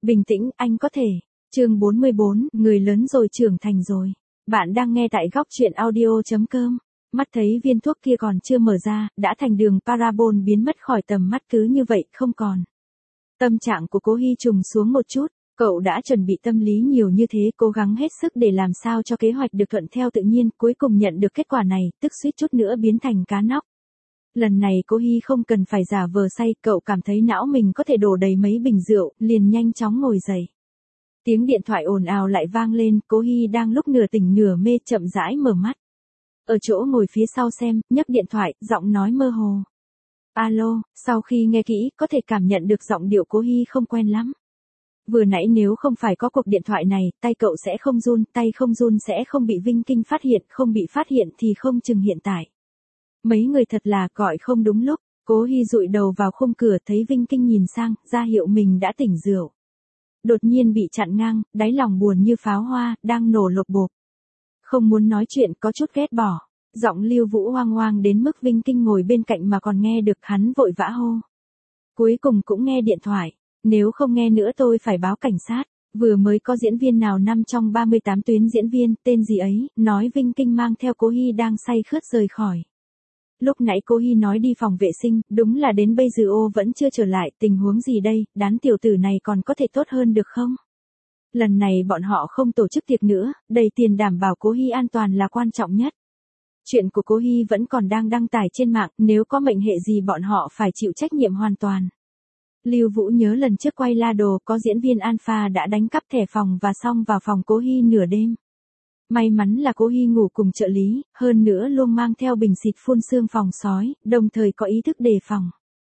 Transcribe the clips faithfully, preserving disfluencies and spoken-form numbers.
Bình tĩnh, anh có thể. Chương bốn mươi bốn, người lớn rồi trưởng thành rồi. Bạn đang nghe tại góc truyện audio chấm com. Mắt thấy viên thuốc kia còn chưa mở ra, đã thành đường parabol biến mất khỏi tầm mắt cứ như vậy, không còn. Tâm trạng của Cố Hy trùng xuống một chút, cậu đã chuẩn bị tâm lý nhiều như thế, cố gắng hết sức để làm sao cho kế hoạch được thuận theo tự nhiên, cuối cùng nhận được kết quả này, tức suýt chút nữa biến thành cá nóc. Lần này Cố Hy không cần phải giả vờ say, cậu cảm thấy não mình có thể đổ đầy mấy bình rượu, liền nhanh chóng ngồi dậy. Tiếng điện thoại ồn ào lại vang lên, Cố Hy đang lúc nửa tỉnh nửa mê chậm rãi mở mắt. Ở chỗ ngồi phía sau xem, nhấc điện thoại, giọng nói mơ hồ. Alo, sau khi nghe kỹ, có thể cảm nhận được giọng điệu Cố Hy không quen lắm. Vừa nãy nếu không phải có cuộc điện thoại này, tay cậu sẽ không run, tay không run sẽ không bị Vinh Kinh phát hiện, không bị phát hiện thì không chừng hiện tại. Mấy người thật là gọi không đúng lúc, Cố Hy dụi đầu vào khung cửa thấy Vinh Kinh nhìn sang, ra hiệu mình đã tỉnh rượu. Đột nhiên bị chặn ngang, đáy lòng buồn như pháo hoa, đang nổ lộp bộp. Không muốn nói chuyện, có chút ghét bỏ. Giọng Lưu Vũ hoang hoang đến mức Vinh Kinh ngồi bên cạnh mà còn nghe được, hắn vội vã hô. Cuối cùng cũng nghe điện thoại, nếu không nghe nữa tôi phải báo cảnh sát. Vừa mới có diễn viên nào nằm trong ba mươi tám tuyến diễn viên, tên gì ấy, nói Vinh Kinh mang theo Cố Hy đang say khướt rời khỏi. Lúc nãy Cố Hy nói đi phòng vệ sinh, đúng là đến bây giờ ô vẫn chưa trở lại, tình huống gì đây, đám tiểu tử này còn có thể tốt hơn được không? Lần này bọn họ không tổ chức tiệc nữa, đầy tiền đảm bảo Cố Hy an toàn là quan trọng nhất. Chuyện của Cố Hy vẫn còn đang đăng tải trên mạng, nếu có mệnh hệ gì bọn họ phải chịu trách nhiệm hoàn toàn. Lưu Vũ nhớ lần trước quay La Đồ có diễn viên Alpha đã đánh cắp thẻ phòng và xong vào phòng Cố Hy nửa đêm. May mắn là Cố Hy ngủ cùng trợ lý, hơn nữa luôn mang theo bình xịt phun xương phòng sói, đồng thời có ý thức đề phòng.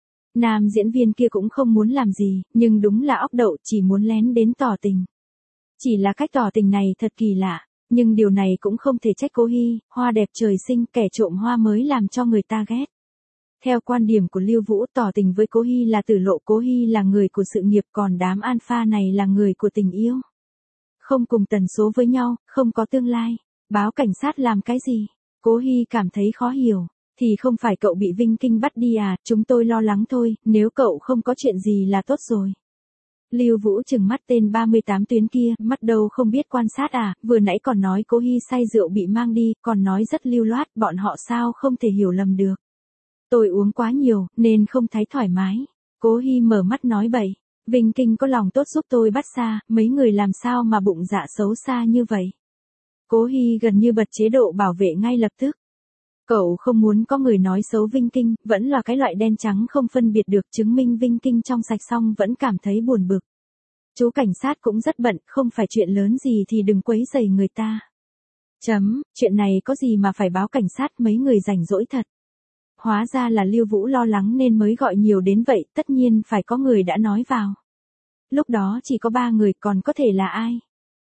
Nam diễn viên kia cũng không muốn làm gì, nhưng đúng là óc đậu, chỉ muốn lén đến tỏ tình. Chỉ là cách tỏ tình này thật kỳ lạ, nhưng điều này cũng không thể trách Cố Hy, hoa đẹp trời sinh, kẻ trộm hoa mới làm cho người ta ghét. Theo quan điểm của Lưu Vũ, tỏ tình với Cố Hy là tử lộ, Cố Hy là người của sự nghiệp, còn đám alpha này là người của tình yêu. Không cùng tần số với nhau, không có tương lai. Báo cảnh sát làm cái gì? Cố Hy cảm thấy khó hiểu. Thì không phải cậu bị Vinh Kinh bắt đi à, chúng tôi lo lắng thôi, nếu cậu không có chuyện gì là tốt rồi. Lưu Vũ trừng mắt tên ba mươi tám tuyến kia, mắt đâu không biết quan sát à, vừa nãy còn nói Cố Hy say rượu bị mang đi, còn nói rất lưu loát, bọn họ sao không thể hiểu lầm được. Tôi uống quá nhiều, nên không thấy thoải mái. Cố Hy mở mắt nói bậy. Vinh Kinh có lòng tốt giúp tôi bắt xa, mấy người làm sao mà bụng dạ xấu xa như vậy. Cố Hy gần như bật chế độ bảo vệ ngay lập tức. Cậu không muốn có người nói xấu Vinh Kinh, vẫn là cái loại đen trắng không phân biệt được, chứng minh Vinh Kinh trong sạch xong vẫn cảm thấy buồn bực. Chú cảnh sát cũng rất bận, không phải chuyện lớn gì thì đừng quấy rầy người ta. Chấm, chuyện này có gì mà phải báo cảnh sát, mấy người rảnh rỗi thật. Hóa ra là Lưu Vũ lo lắng nên mới gọi nhiều đến vậy, tất nhiên phải có người đã nói vào. Lúc đó chỉ có ba người, còn có thể là ai?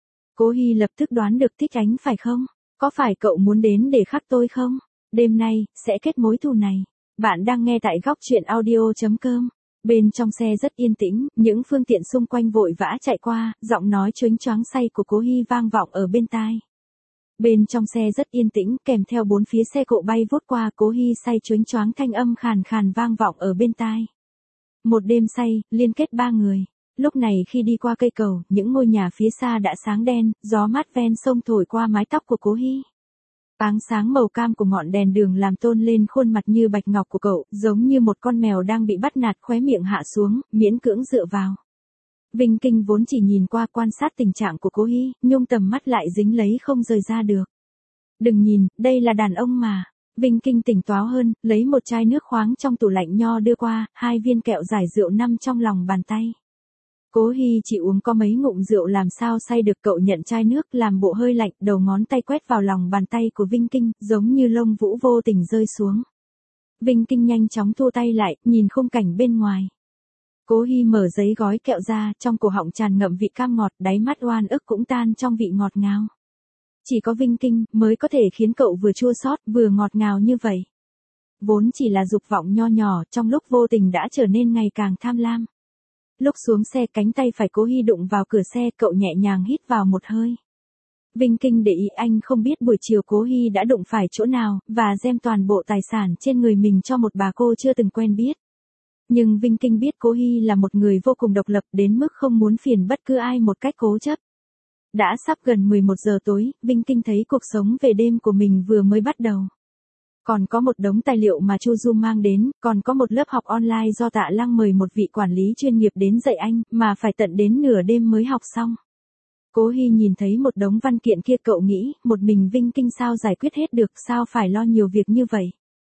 Cố Hy lập tức đoán được Thích Ánh phải không? Có phải cậu muốn đến để khắc tôi không? Đêm nay, sẽ kết mối thù này. Bạn đang nghe tại góc truyện audio chấm com. Bên trong xe rất yên tĩnh, những phương tiện xung quanh vội vã chạy qua, giọng nói chónh choáng say của Cố Hy vang vọng ở bên tai. Bên trong xe rất yên tĩnh, kèm theo bốn phía xe cộ bay vút qua, Cố Hy say chónh choáng, thanh âm khàn khàn vang vọng ở bên tai. Một đêm say, liên kết ba người. Lúc này khi đi qua cây cầu, những ngôi nhà phía xa đã sáng đen, gió mát ven sông thổi qua mái tóc của Cố Hy. Áng sáng màu cam của ngọn đèn đường làm tôn lên khuôn mặt như bạch ngọc của cậu, giống như một con mèo đang bị bắt nạt, khóe miệng hạ xuống, miễn cưỡng dựa vào. Vinh Kinh vốn chỉ nhìn qua quan sát tình trạng của Cố Hy, nhung tầm mắt lại dính lấy không rời ra được. Đừng nhìn, đây là đàn ông mà. Vinh Kinh tỉnh táo hơn, lấy một chai nước khoáng trong tủ lạnh nho đưa qua, hai viên kẹo giải rượu nằm trong lòng bàn tay. Cố Hy chỉ uống có mấy ngụm rượu làm sao say được, cậu nhận chai nước làm bộ hơi lạnh, đầu ngón tay quét vào lòng bàn tay của Vinh Kinh, giống như lông vũ vô tình rơi xuống. Vinh Kinh nhanh chóng thu tay lại, nhìn khung cảnh bên ngoài. Cố Hy mở giấy gói kẹo ra, trong cổ họng tràn ngậm vị cam ngọt, đáy mắt oan ức cũng tan trong vị ngọt ngào. Chỉ có Vinh Kinh mới có thể khiến cậu vừa chua xót vừa ngọt ngào như vậy. Vốn chỉ là dục vọng nho nhỏ, trong lúc vô tình đã trở nên ngày càng tham lam. Lúc xuống xe, cánh tay phải Cố Hy đụng vào cửa xe, cậu nhẹ nhàng hít vào một hơi. Vinh Kinh để ý anh không biết buổi chiều Cố Hy đã đụng phải chỗ nào, và giem toàn bộ tài sản trên người mình cho một bà cô chưa từng quen biết. Nhưng Vinh Kinh biết Cố Hy là một người vô cùng độc lập đến mức không muốn phiền bất cứ ai một cách cố chấp. Đã sắp gần mười một giờ tối, Vinh Kinh thấy cuộc sống về đêm của mình vừa mới bắt đầu. Còn có một đống tài liệu mà Chu Du mang đến, còn có một lớp học online do Tạ Lăng mời một vị quản lý chuyên nghiệp đến dạy anh, mà phải tận đến nửa đêm mới học xong. Cố Hy nhìn thấy một đống văn kiện kia, cậu nghĩ, một mình Vinh Kinh sao giải quyết hết được, sao phải lo nhiều việc như vậy.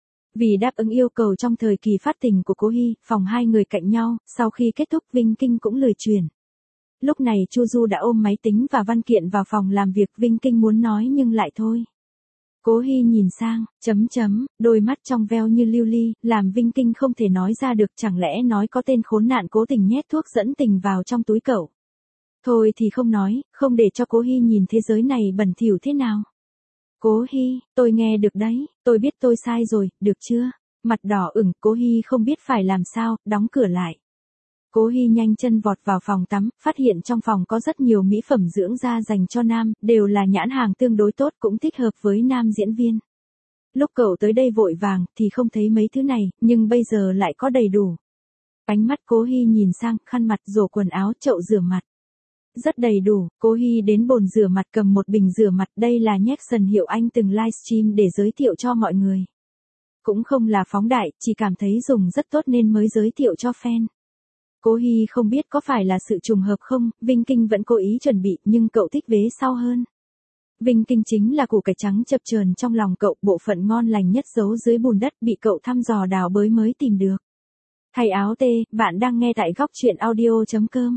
Vì đáp ứng yêu cầu trong thời kỳ phát tình của Cố Hy, phòng hai người cạnh nhau, sau khi kết thúc Vinh Kinh cũng lười chuyển. Lúc này Chu Du đã ôm máy tính và văn kiện vào phòng làm việc, Vinh Kinh muốn nói nhưng lại thôi. Cố Hy nhìn sang, chấm chấm, đôi mắt trong veo như lưu ly, làm Vinh Kinh không thể nói ra được, chẳng lẽ nói có tên khốn nạn cố tình nhét thuốc dẫn tình vào trong túi cậu. Thôi thì không nói, không để cho Cố Hy nhìn thế giới này bẩn thỉu thế nào. Cố Hy, tôi nghe được đấy, tôi biết tôi sai rồi, được chưa? Mặt đỏ ửng, Cố Hy không biết phải làm sao, đóng cửa lại. Cố Hy nhanh chân vọt vào phòng tắm, phát hiện trong phòng có rất nhiều mỹ phẩm dưỡng da dành cho nam, đều là nhãn hàng tương đối tốt, cũng thích hợp với nam diễn viên. Lúc cậu tới đây vội vàng thì không thấy mấy thứ này, nhưng bây giờ lại có đầy đủ. Ánh mắt Cố Hy nhìn sang, khăn mặt, rổ quần áo, chậu rửa mặt. Rất đầy đủ. Cố Hy đến bồn rửa mặt cầm một bình rửa mặt, đây là Nexon hiệu anh từng livestream để giới thiệu cho mọi người. Cũng không là phóng đại, chỉ cảm thấy dùng rất tốt nên mới giới thiệu cho fan. Cố Hy không biết có phải là sự trùng hợp không, Vinh Kinh vẫn cố ý chuẩn bị, nhưng cậu thích vế sau hơn. Vinh Kinh chính là củ cải trắng chập chờn trong lòng cậu, bộ phận ngon lành nhất giấu dưới bùn đất, bị cậu thăm dò đào bới mới tìm được. Thay áo tê, bạn đang nghe tại góc truyện audio chấm com.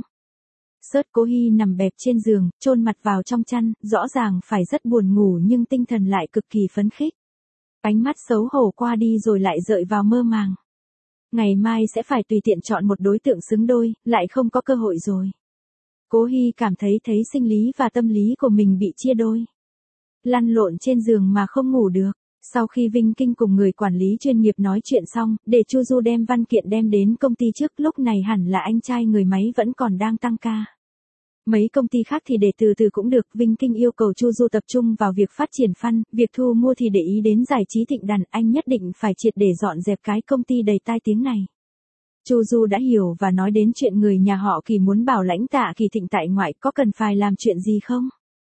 Sớt Cố Hy nằm bẹp trên giường, chôn mặt vào trong chăn, rõ ràng phải rất buồn ngủ nhưng tinh thần lại cực kỳ phấn khích. Ánh mắt xấu hổ qua đi rồi lại dợi vào mơ màng. Ngày mai sẽ phải tùy tiện chọn một đối tượng xứng đôi, lại không có cơ hội rồi. Cố Hy cảm thấy thấy sinh lý và tâm lý của mình bị chia đôi. Lăn lộn trên giường mà không ngủ được. Sau khi Vinh Kinh cùng người quản lý chuyên nghiệp nói chuyện xong, để Chu Du đem văn kiện đem đến công ty trước, lúc này hẳn là anh trai người máy vẫn còn đang tăng ca. Mấy công ty khác thì để từ từ cũng được, Vinh Kinh yêu cầu Chu Du tập trung vào việc phát triển fan, việc thu mua thì để ý đến giải trí Thịnh Đàn, anh nhất định phải triệt để dọn dẹp cái công ty đầy tai tiếng này. Chu Du đã hiểu và nói đến chuyện người nhà họ Kỳ muốn bảo lãnh Tạ Kỳ Thịnh tại ngoại, có cần phải làm chuyện gì không?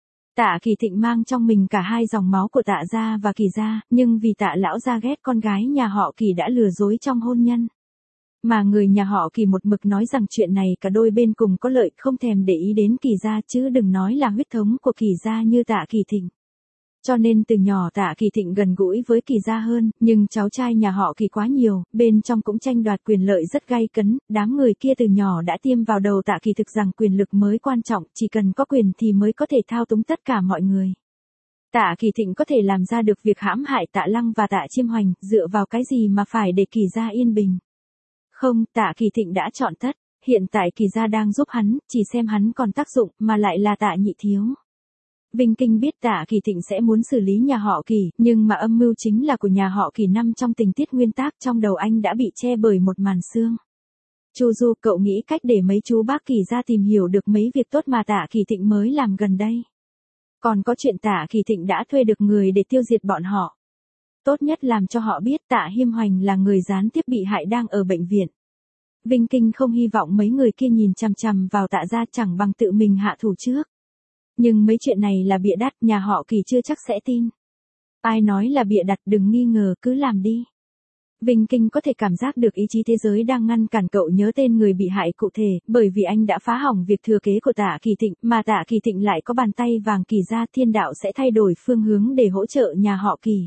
Tạ Kỳ Thịnh mang trong mình cả hai dòng máu của Tạ gia và Kỳ gia, nhưng vì Tạ lão gia ghét con gái nhà họ Kỳ đã lừa dối trong hôn nhân. Mà người nhà họ Kỳ một mực nói rằng chuyện này cả đôi bên cùng có lợi, không thèm để ý đến Kỳ gia, chứ đừng nói là huyết thống của Kỳ gia như Tạ Kỳ Thịnh. Cho nên từ nhỏ Tạ Kỳ Thịnh gần gũi với Kỳ gia hơn, nhưng cháu trai nhà họ Kỳ quá nhiều, bên trong cũng tranh đoạt quyền lợi rất gay cấn, đám người kia từ nhỏ đã tiêm vào đầu Tạ Kỳ thực rằng quyền lực mới quan trọng, chỉ cần có quyền thì mới có thể thao túng tất cả mọi người. Tạ Kỳ Thịnh có thể làm ra được việc hãm hại Tạ Lăng và Tạ Chiêm Hoành, dựa vào cái gì mà phải để Kỳ gia yên bình. Không, Tạ Kỳ Thịnh đã chọn thất, hiện tại Kỳ gia đang giúp hắn, chỉ xem hắn còn tác dụng, mà lại là Tạ Nhị Thiếu. Vinh Kinh biết Tạ Kỳ Thịnh sẽ muốn xử lý nhà họ Kỳ, nhưng mà âm mưu chính là của nhà họ Kỳ nằm trong tình tiết nguyên tác, trong đầu anh đã bị che bởi một màn sương. Chu Du, cậu nghĩ cách để mấy chú bác Kỳ gia tìm hiểu được mấy việc tốt mà Tạ Kỳ Thịnh mới làm gần đây. Còn có chuyện Tạ Kỳ Thịnh đã thuê được người để tiêu diệt bọn họ. Tốt nhất làm cho họ biết Tạ Hiêm Hoành là người gián tiếp bị hại đang ở bệnh viện. Vinh Kinh không hy vọng mấy người kia nhìn chằm chằm vào Tạ gia, chẳng bằng tự mình hạ thủ trước. Nhưng mấy chuyện này là bịa đặt, nhà họ Kỳ chưa chắc sẽ tin. Ai nói là bịa đặt, đừng nghi ngờ, cứ làm đi. Vinh Kinh có thể cảm giác được ý chí thế giới đang ngăn cản cậu nhớ tên người bị hại cụ thể, bởi vì anh đã phá hỏng việc thừa kế của Tạ Kỳ Thịnh, mà Tạ Kỳ Thịnh lại có bàn tay vàng Kỳ gia, thiên đạo sẽ thay đổi phương hướng để hỗ trợ nhà họ Kỳ.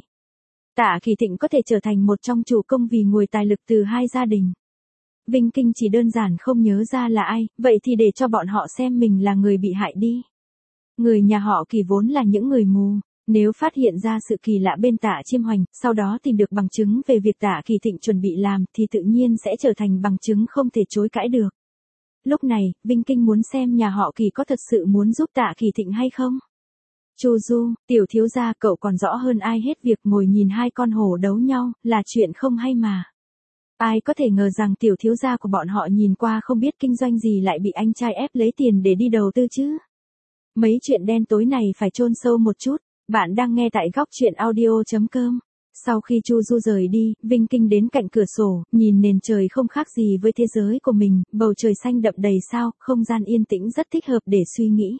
Tạ Kỳ Thịnh có thể trở thành một trong chủ công vì nguồn tài lực từ hai gia đình. Vinh Kinh chỉ đơn giản không nhớ ra là ai, vậy thì để cho bọn họ xem mình là người bị hại đi. Người nhà họ Kỳ vốn là những người mù, nếu phát hiện ra sự kỳ lạ bên Tạ Chiêm Hoành, sau đó tìm được bằng chứng về việc Tạ Kỳ Thịnh chuẩn bị làm thì tự nhiên sẽ trở thành bằng chứng không thể chối cãi được. Lúc này, Vinh Kinh muốn xem nhà họ Kỳ có thật sự muốn giúp Tạ Kỳ Thịnh hay không. Chu Du, tiểu thiếu gia, cậu còn rõ hơn ai hết việc ngồi nhìn hai con hổ đấu nhau, là chuyện không hay mà. Ai có thể ngờ rằng tiểu thiếu gia của bọn họ nhìn qua không biết kinh doanh gì lại bị anh trai ép lấy tiền để đi đầu tư chứ. Mấy chuyện đen tối này phải chôn sâu một chút. Bạn đang nghe tại góc truyện audio chấm com. Sau khi Chu Du rời đi, Vinh Kinh đến cạnh cửa sổ, nhìn nền trời không khác gì với thế giới của mình, bầu trời xanh đậm đầy sao, không gian yên tĩnh rất thích hợp để suy nghĩ.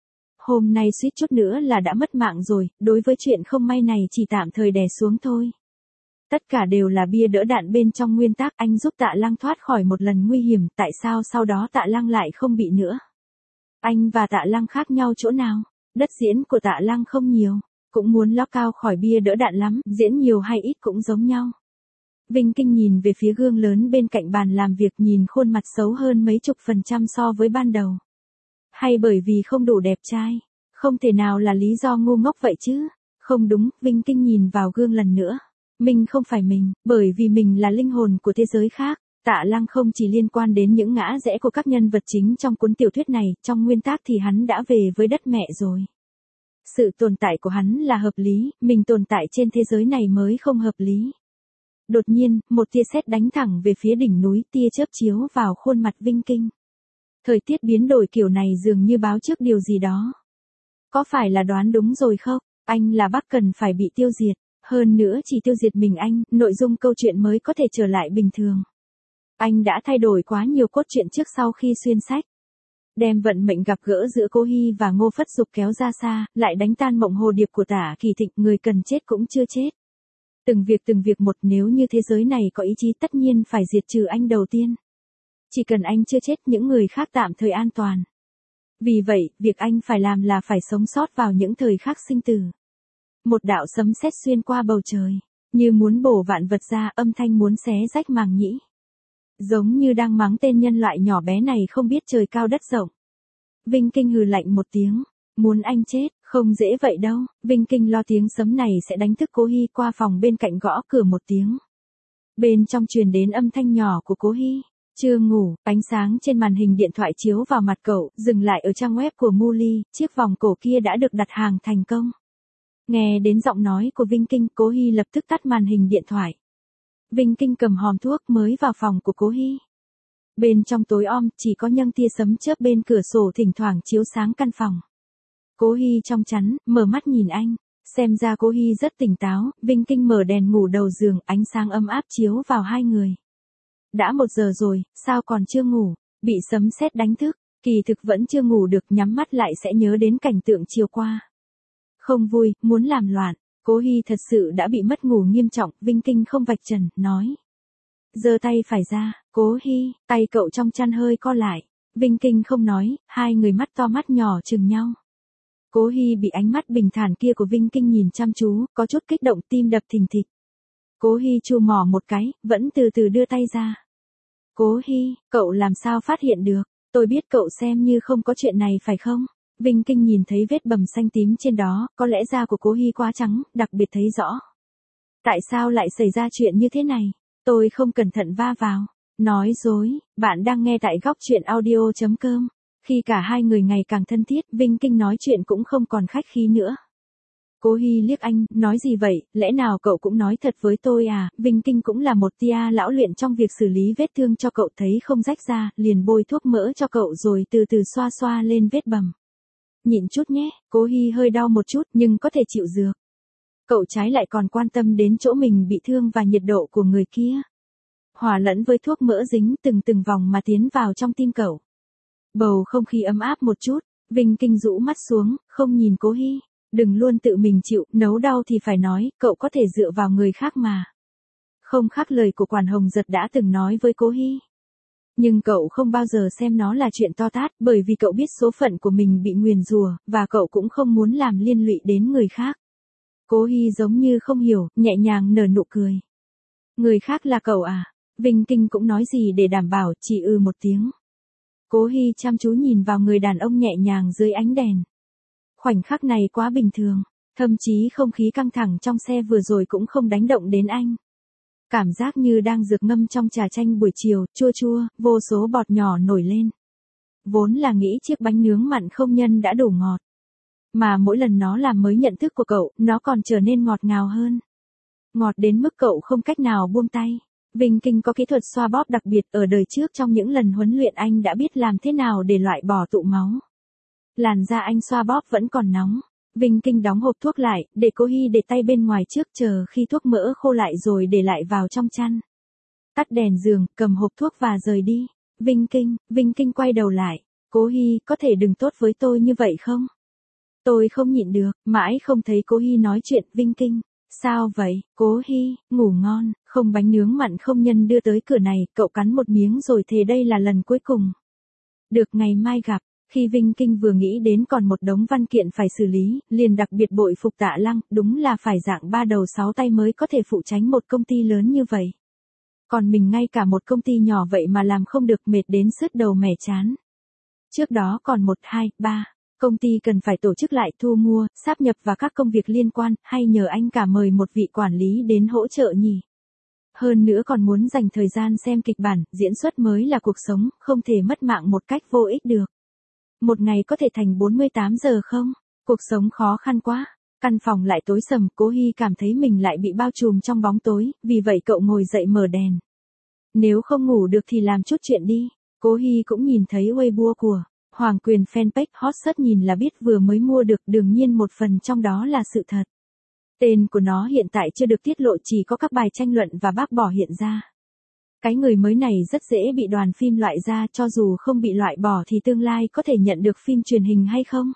Hôm nay suýt chút nữa là đã mất mạng rồi, đối với chuyện không may này chỉ tạm thời đè xuống thôi. Tất cả đều là bia đỡ đạn bên trong nguyên tắc, anh giúp Tạ Lăng thoát khỏi một lần nguy hiểm, tại sao sau đó Tạ Lăng lại không bị nữa? Anh và Tạ Lăng khác nhau chỗ nào? Đất diễn của Tạ Lăng không nhiều, cũng muốn ló cao khỏi bia đỡ đạn lắm, diễn nhiều hay ít cũng giống nhau. Vinh Kinh nhìn về phía gương lớn bên cạnh bàn làm việc, nhìn khuôn mặt xấu hơn mấy chục phần trăm so với ban đầu. Hay bởi vì không đủ đẹp trai? Không thể nào là lý do ngu ngốc vậy chứ? Không đúng, Vinh Kinh nhìn vào gương lần nữa. Mình không phải mình, bởi vì mình là linh hồn của thế giới khác. Tạ Lăng không chỉ liên quan đến những ngã rẽ của các nhân vật chính trong cuốn tiểu thuyết này, trong nguyên tác thì hắn đã về với đất mẹ rồi. Sự tồn tại của hắn là hợp lý, mình tồn tại trên thế giới này mới không hợp lý. Đột nhiên, một tia sét đánh thẳng về phía đỉnh núi, tia chớp chiếu vào khuôn mặt Vinh Kinh. Thời tiết biến đổi kiểu này dường như báo trước điều gì đó. Có phải là đoán đúng rồi không? Anh là Bắc cần phải bị tiêu diệt. Hơn nữa chỉ tiêu diệt mình anh, nội dung câu chuyện mới có thể trở lại bình thường. Anh đã thay đổi quá nhiều cốt truyện trước sau khi xuyên sách. Đem vận mệnh gặp gỡ giữa Cố Hy và Ngô Phất Dục kéo ra xa, lại đánh tan mộng hồ điệp của Tả Kỳ Thịnh, người cần chết cũng chưa chết. Từng việc từng việc một, nếu như thế giới này có ý chí tất nhiên phải diệt trừ anh đầu tiên. Chỉ cần anh chưa chết, những người khác tạm thời an toàn. Vì vậy, việc anh phải làm là phải sống sót vào những thời khắc sinh tử. Một đạo sấm sét xuyên qua bầu trời, như muốn bổ vạn vật ra, âm thanh muốn xé rách màng nhĩ. Giống như đang mắng tên nhân loại nhỏ bé này không biết trời cao đất rộng. Vinh Kinh hừ lạnh một tiếng, muốn anh chết, không dễ vậy đâu. Vinh Kinh lo tiếng sấm này sẽ đánh thức Cố Hy, qua phòng bên cạnh gõ cửa một tiếng. Bên trong truyền đến âm thanh nhỏ của Cố Hy. Chưa ngủ, ánh sáng trên màn hình điện thoại chiếu vào mặt cậu, dừng lại ở trang web của Muli, chiếc vòng cổ kia đã được đặt hàng thành công. Nghe đến giọng nói của Vinh Kinh, Cố Hy lập tức tắt màn hình điện thoại. Vinh Kinh cầm hòm thuốc mới vào phòng của Cố Hy. Bên trong tối om, chỉ có những tia sấm chớp bên cửa sổ thỉnh thoảng chiếu sáng căn phòng. Cố Hy trong chắn, mở mắt nhìn anh. Xem ra Cố Hy rất tỉnh táo. Vinh Kinh mở đèn ngủ đầu giường, ánh sáng ấm áp chiếu vào hai người. Đã một giờ rồi, sao còn chưa ngủ? Bị sấm sét đánh thức, kỳ thực vẫn chưa ngủ được, nhắm mắt lại sẽ nhớ đến cảnh tượng chiều qua. Không vui, muốn làm loạn. Cố Hy thật sự đã bị mất ngủ nghiêm trọng. Vinh Kinh không vạch trần, nói. Giơ tay phải ra. Cố Hy, tay cậu trong chăn hơi co lại. Vinh Kinh không nói, hai người mắt to mắt nhỏ chừng nhau. Cố Hy bị ánh mắt bình thản kia của Vinh Kinh nhìn chăm chú, có chút kích động, tim đập thình thịch. Cố Hy chu mỏ một cái, vẫn từ từ đưa tay ra. Cố Hy, cậu làm sao phát hiện được? Tôi biết cậu xem như không có chuyện này phải không? Vinh Kinh nhìn thấy vết bầm xanh tím trên đó, có lẽ da của Cố Hy quá trắng, đặc biệt thấy rõ. Tại sao lại xảy ra chuyện như thế này? Tôi không cẩn thận va vào. Nói dối, bạn đang nghe tại góc truyện audio chấm com. Khi cả hai người ngày càng thân thiết, Vinh Kinh nói chuyện cũng không còn khách khí nữa. Cố Hy liếc anh, nói gì vậy, lẽ nào cậu cũng nói thật với tôi à? Vinh Kinh cũng là một tia lão luyện trong việc xử lý vết thương cho cậu, thấy không rách ra, liền bôi thuốc mỡ cho cậu rồi từ từ xoa xoa lên vết bầm. Nhịn chút nhé, Cố Hy hơi đau một chút nhưng có thể chịu dược. Cậu trái lại còn quan tâm đến chỗ mình bị thương và nhiệt độ của người kia. Hòa lẫn với thuốc mỡ dính từng từng vòng mà tiến vào trong tim cậu. Bầu không khí ấm áp một chút, Vinh Kinh rũ mắt xuống, không nhìn Cố Hy. Đừng luôn tự mình chịu, nấu đau thì phải nói, cậu có thể dựa vào người khác mà. Không khác lời của Quản Hồng Giật đã từng nói với Cố Hy. Nhưng cậu không bao giờ xem nó là chuyện to tát, bởi vì cậu biết số phận của mình bị nguyền rủa, và cậu cũng không muốn làm liên lụy đến người khác. Cố Hy giống như không hiểu, nhẹ nhàng nở nụ cười. Người khác là cậu à? Vinh Kinh cũng nói gì để đảm bảo, chỉ ừ một tiếng. Cố Hy chăm chú nhìn vào người đàn ông nhẹ nhàng dưới ánh đèn. Khoảnh khắc này quá bình thường, thậm chí không khí căng thẳng trong xe vừa rồi cũng không đánh động đến anh. Cảm giác như đang dược ngâm trong trà chanh buổi chiều, chua chua, vô số bọt nhỏ nổi lên. Vốn là nghĩ chiếc bánh nướng mặn không nhân đã đủ ngọt. Mà mỗi lần nó làm mới nhận thức của cậu, nó còn trở nên ngọt ngào hơn. Ngọt đến mức cậu không cách nào buông tay. Vinh Kinh có kỹ thuật xoa bóp đặc biệt, ở đời trước trong những lần huấn luyện anh đã biết làm thế nào để loại bỏ tụ máu. Làn da anh xoa bóp vẫn còn nóng. Vinh Kinh đóng hộp thuốc lại, để Cố Hi để tay bên ngoài trước chờ khi thuốc mỡ khô lại rồi để lại vào trong chăn. Tắt đèn giường, cầm hộp thuốc và rời đi. Vinh Kinh, Vinh Kinh quay đầu lại. Cố Hi, có thể đừng tốt với tôi như vậy không? Tôi không nhịn được, mãi không thấy Cố Hi nói chuyện. Vinh Kinh, sao vậy? Cố Hi, ngủ ngon, không bánh nướng mặn không nhân đưa tới cửa này, cậu cắn một miếng rồi thề đây là lần cuối cùng. Được, ngày mai gặp. Khi Vinh Kinh vừa nghĩ đến còn một đống văn kiện phải xử lý, liền đặc biệt bội phục Tạ Lăng, đúng là phải dạng ba đầu sáu tay mới có thể phụ trách một công ty lớn như vậy. Còn mình ngay cả một công ty nhỏ vậy mà làm không được, mệt đến sứt đầu mẻ chán. Trước đó còn một, hai, ba, công ty cần phải tổ chức lại thu mua, sáp nhập và các công việc liên quan, hay nhờ anh cả mời một vị quản lý đến hỗ trợ nhỉ? Hơn nữa còn muốn dành thời gian xem kịch bản, diễn xuất mới là cuộc sống, không thể mất mạng một cách vô ích được. Một ngày có thể thành bốn mươi tám giờ không? Cuộc sống khó khăn quá. Căn phòng lại tối sầm, Cố Hi cảm thấy mình lại bị bao trùm trong bóng tối, vì vậy cậu ngồi dậy mở đèn. Nếu không ngủ được thì làm chút chuyện đi. Cố Hi cũng nhìn thấy Weibo của Hoàng Quyền fanpage hot search nhìn là biết vừa mới mua được, đương nhiên một phần trong đó là sự thật. Tên của nó hiện tại chưa được tiết lộ, chỉ có các bài tranh luận và bác bỏ hiện ra. Cái người mới này rất dễ bị đoàn phim loại ra, cho dù không bị loại bỏ thì tương lai có thể nhận được phim truyền hình hay không.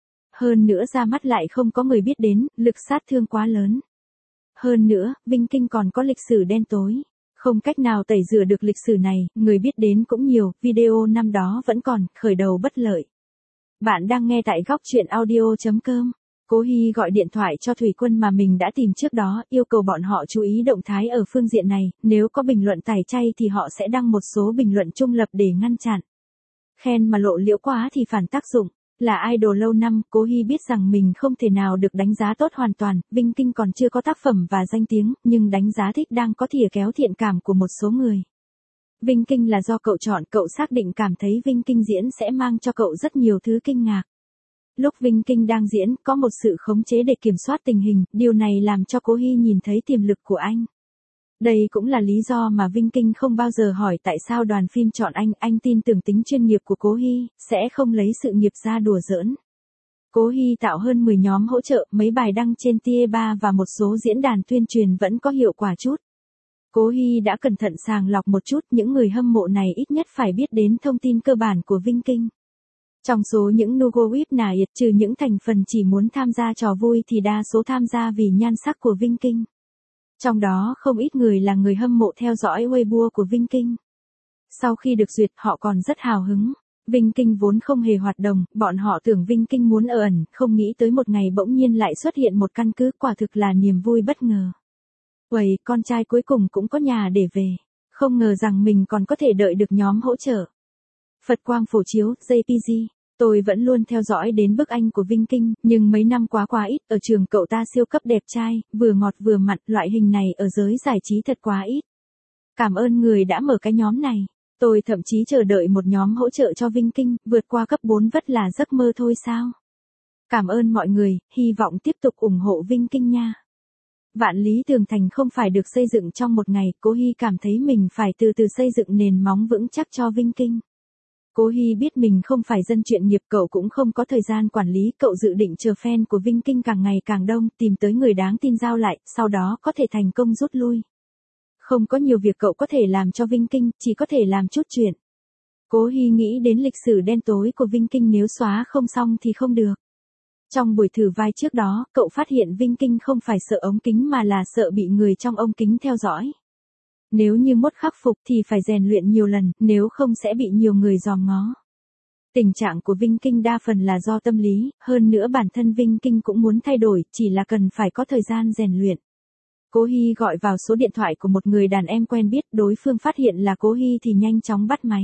Hơn nữa ra mắt lại không có người biết đến, lực sát thương quá lớn. Hơn nữa, Vinh Kinh còn có lịch sử đen tối. Không cách nào tẩy rửa được lịch sử này, người biết đến cũng nhiều, video năm đó vẫn còn, khởi đầu bất lợi. Bạn đang nghe tại góc truyện audio chấm com. Cố Hi gọi điện thoại cho Thủy Quân mà mình đã tìm trước đó, yêu cầu bọn họ chú ý động thái ở phương diện này, nếu có bình luận tẩy chay thì họ sẽ đăng một số bình luận trung lập để ngăn chặn. Khen mà lộ liễu quá thì phản tác dụng. Là idol lâu năm, Cố Hi biết rằng mình không thể nào được đánh giá tốt hoàn toàn, Vinh Kinh còn chưa có tác phẩm và danh tiếng, nhưng đánh giá thích đang có thìa kéo thiện cảm của một số người. Vinh Kinh là do cậu chọn, cậu xác định cảm thấy Vinh Kinh diễn sẽ mang cho cậu rất nhiều thứ kinh ngạc. Lúc Vinh Kinh đang diễn, có một sự khống chế để kiểm soát tình hình, điều này làm cho Cố Hi nhìn thấy tiềm lực của anh. Đây cũng là lý do mà Vinh Kinh không bao giờ hỏi tại sao đoàn phim chọn anh, anh tin tưởng tính chuyên nghiệp của Cố Hi, sẽ không lấy sự nghiệp ra đùa giỡn. Cố Hi tạo hơn mười nhóm hỗ trợ, mấy bài đăng trên T ba và một số diễn đàn tuyên truyền vẫn có hiệu quả chút. Cố Hi đã cẩn thận sàng lọc một chút, những người hâm mộ này ít nhất phải biết đến thông tin cơ bản của Vinh Kinh. Trong số những Nugo Whip này, trừ những thành phần chỉ muốn tham gia trò vui thì đa số tham gia vì nhan sắc của Vinh Kinh. Trong đó không ít người là người hâm mộ theo dõi Weibo của Vinh Kinh. Sau khi được duyệt họ còn rất hào hứng. Vinh Kinh vốn không hề hoạt động, bọn họ tưởng Vinh Kinh muốn ở ẩn, không nghĩ tới một ngày bỗng nhiên lại xuất hiện một căn cứ, quả thực là niềm vui bất ngờ. Uầy, con trai cuối cùng cũng có nhà để về. Không ngờ rằng mình còn có thể đợi được nhóm hỗ trợ. Phật quang phổ chiếu, jê pê giê. Tôi vẫn luôn theo dõi đến bức ảnh của Vinh Kinh, nhưng mấy năm quá quá ít, ở trường cậu ta siêu cấp đẹp trai, vừa ngọt vừa mặn, loại hình này ở giới giải trí thật quá ít. Cảm ơn người đã mở cái nhóm này. Tôi thậm chí chờ đợi một nhóm hỗ trợ cho Vinh Kinh, vượt qua cấp bốn vất là giấc mơ thôi sao. Cảm ơn mọi người, hy vọng tiếp tục ủng hộ Vinh Kinh nha. Vạn lý tường thành không phải được xây dựng trong một ngày, Cố Hi cảm thấy mình phải từ từ xây dựng nền móng vững chắc cho Vinh Kinh. Cố Hi biết mình không phải dân chuyên nghiệp, cậu cũng không có thời gian quản lý, cậu dự định chờ fan của Vinh Kinh càng ngày càng đông, tìm tới người đáng tin giao lại, sau đó có thể thành công rút lui. Không có nhiều việc cậu có thể làm cho Vinh Kinh, chỉ có thể làm chút chuyện. Cố Hi nghĩ đến lịch sử đen tối của Vinh Kinh, nếu xóa không xong thì không được. Trong buổi thử vai trước đó, cậu phát hiện Vinh Kinh không phải sợ ống kính mà là sợ bị người trong ống kính theo dõi. Nếu như mốt khắc phục thì phải rèn luyện nhiều lần, nếu không sẽ bị nhiều người dòm ngó. Tình trạng của Vinh Kinh đa phần là do tâm lý, hơn nữa bản thân Vinh Kinh cũng muốn thay đổi, chỉ là cần phải có thời gian rèn luyện. Cố Hi gọi vào số điện thoại của một người đàn em quen biết, đối phương phát hiện là Cố Hi thì nhanh chóng bắt máy.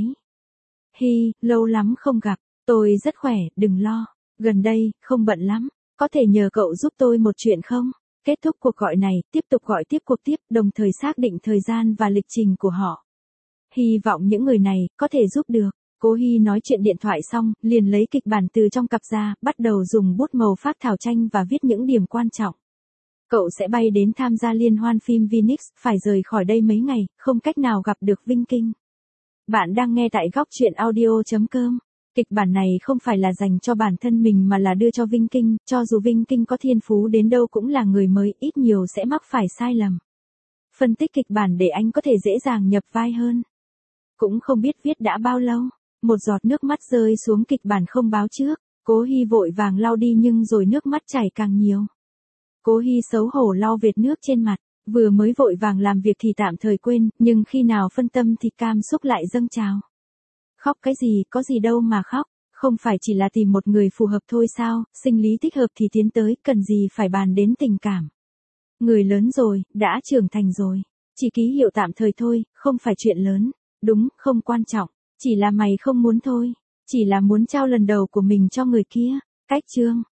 Hi, lâu lắm không gặp, tôi rất khỏe, đừng lo, gần đây, không bận lắm, có thể nhờ cậu giúp tôi một chuyện không? Kết thúc cuộc gọi này, tiếp tục gọi tiếp cuộc tiếp, đồng thời xác định thời gian và lịch trình của họ. Hy vọng những người này có thể giúp được. Cố Hi nói chuyện điện thoại xong, liền lấy kịch bản từ trong cặp ra, bắt đầu dùng bút màu phác thảo tranh và viết những điểm quan trọng. Cậu sẽ bay đến tham gia liên hoan phim Phoenix, phải rời khỏi đây mấy ngày, không cách nào gặp được Vinh Kinh. Bạn đang nghe tại góc truyện audio chấm com. Kịch bản này không phải là dành cho bản thân mình mà là đưa cho Vinh Kinh, cho dù Vinh Kinh có thiên phú đến đâu cũng là người mới, ít nhiều sẽ mắc phải sai lầm. Phân tích kịch bản để anh có thể dễ dàng nhập vai hơn. Cũng không biết viết đã bao lâu, một giọt nước mắt rơi xuống kịch bản không báo trước, Cố Hy vội vàng lau đi nhưng rồi nước mắt chảy càng nhiều. Cố Hy xấu hổ lau vệt nước trên mặt, vừa mới vội vàng làm việc thì tạm thời quên, nhưng khi nào phân tâm thì cảm xúc lại dâng trào. Khóc cái gì, có gì đâu mà khóc, không phải chỉ là tìm một người phù hợp thôi sao, sinh lý thích hợp thì tiến tới, cần gì phải bàn đến tình cảm. Người lớn rồi, đã trưởng thành rồi, chỉ ký hiệu tạm thời thôi, không phải chuyện lớn, đúng, không quan trọng, chỉ là mày không muốn thôi, chỉ là muốn trao lần đầu của mình cho người kia. Cách chương